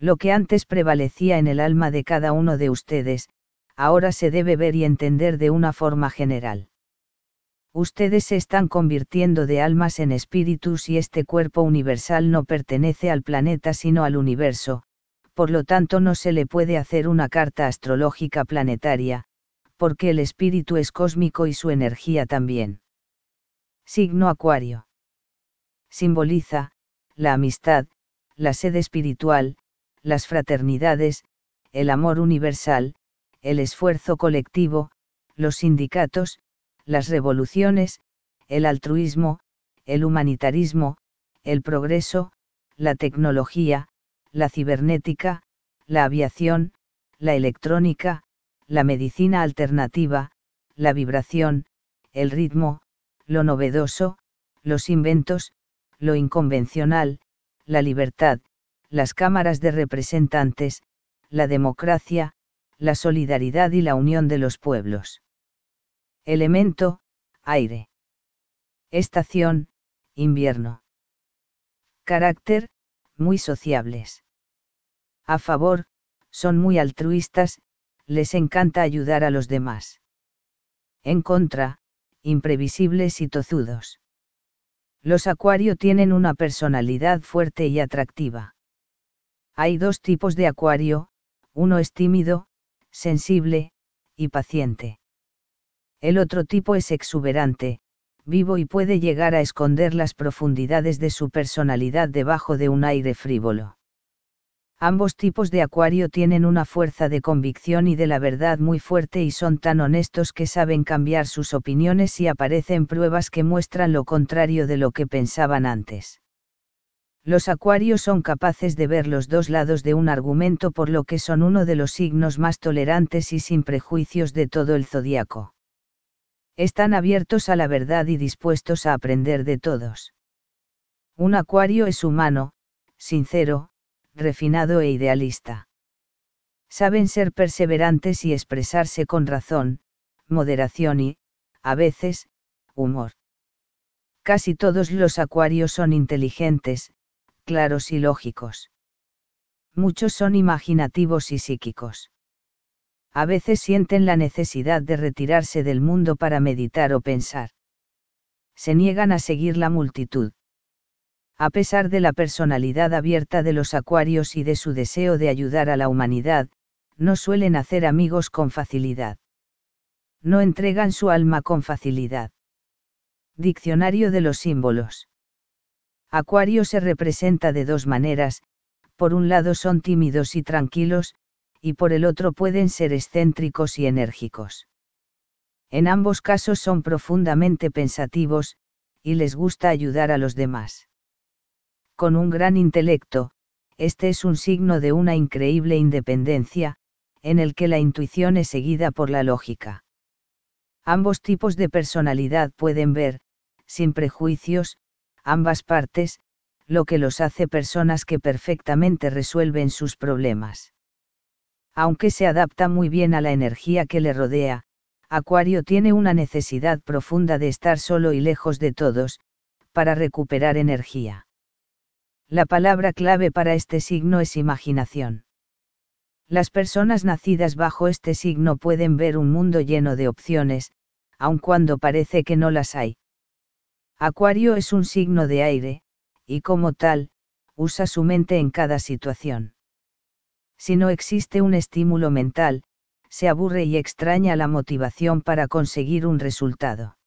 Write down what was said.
Lo que antes prevalecía en el alma de cada uno de ustedes, ahora se debe ver y entender de una forma general. Ustedes se están convirtiendo de almas en espíritus y este cuerpo universal no pertenece al planeta sino al universo, por lo tanto no se le puede hacer una carta astrológica planetaria, porque el espíritu es cósmico y su energía también. Signo Acuario. Simboliza la amistad, la sed espiritual, las fraternidades, el amor universal, el esfuerzo colectivo, los sindicatos, las revoluciones, el altruismo, el humanitarismo, el progreso, la tecnología, la cibernética, la aviación, la electrónica, la medicina alternativa, la vibración, el ritmo, lo novedoso, los inventos, lo inconvencional, la libertad, las cámaras de representantes, la democracia, la solidaridad y la unión de los pueblos. Elemento, aire. Estación, invierno. Carácter, muy sociables. A favor, son muy altruistas, les encanta ayudar a los demás. En contra, imprevisibles y tozudos. Los Acuario tienen una personalidad fuerte y atractiva. Hay dos tipos de Acuario, uno es tímido, sensible, y paciente. El otro tipo es exuberante, vivo y puede llegar a esconder las profundidades de su personalidad debajo de un aire frívolo. Ambos tipos de Acuario tienen una fuerza de convicción y de la verdad muy fuerte y son tan honestos que saben cambiar sus opiniones si aparecen pruebas que muestran lo contrario de lo que pensaban antes. Los Acuarios son capaces de ver los dos lados de un argumento, por lo que son uno de los signos más tolerantes y sin prejuicios de todo el zodiaco. Están abiertos a la verdad y dispuestos a aprender de todos. Un Acuario es humano, sincero, refinado e idealista. Saben ser perseverantes y expresarse con razón, moderación y, a veces, humor. Casi todos los Acuarios son inteligentes, claros y lógicos. Muchos son imaginativos y psíquicos. A veces sienten la necesidad de retirarse del mundo para meditar o pensar. Se niegan a seguir la multitud. A pesar de la personalidad abierta de los Acuarios y de su deseo de ayudar a la humanidad, no suelen hacer amigos con facilidad. No entregan su alma con facilidad. Diccionario de los símbolos. Acuario se representa de dos maneras: por un lado son tímidos y tranquilos, y por el otro pueden ser excéntricos y enérgicos. En ambos casos son profundamente pensativos, y les gusta ayudar a los demás. Con un gran intelecto, este es un signo de una increíble independencia, en el que la intuición es seguida por la lógica. Ambos tipos de personalidad pueden ver, sin prejuicios, ambas partes, lo que los hace personas que perfectamente resuelven sus problemas. Aunque se adapta muy bien a la energía que le rodea, Acuario tiene una necesidad profunda de estar solo y lejos de todos, para recuperar energía. La palabra clave para este signo es imaginación. Las personas nacidas bajo este signo pueden ver un mundo lleno de opciones, aun cuando parece que no las hay. Acuario es un signo de aire, y como tal, usa su mente en cada situación. Si no existe un estímulo mental, se aburre y extraña la motivación para conseguir un resultado.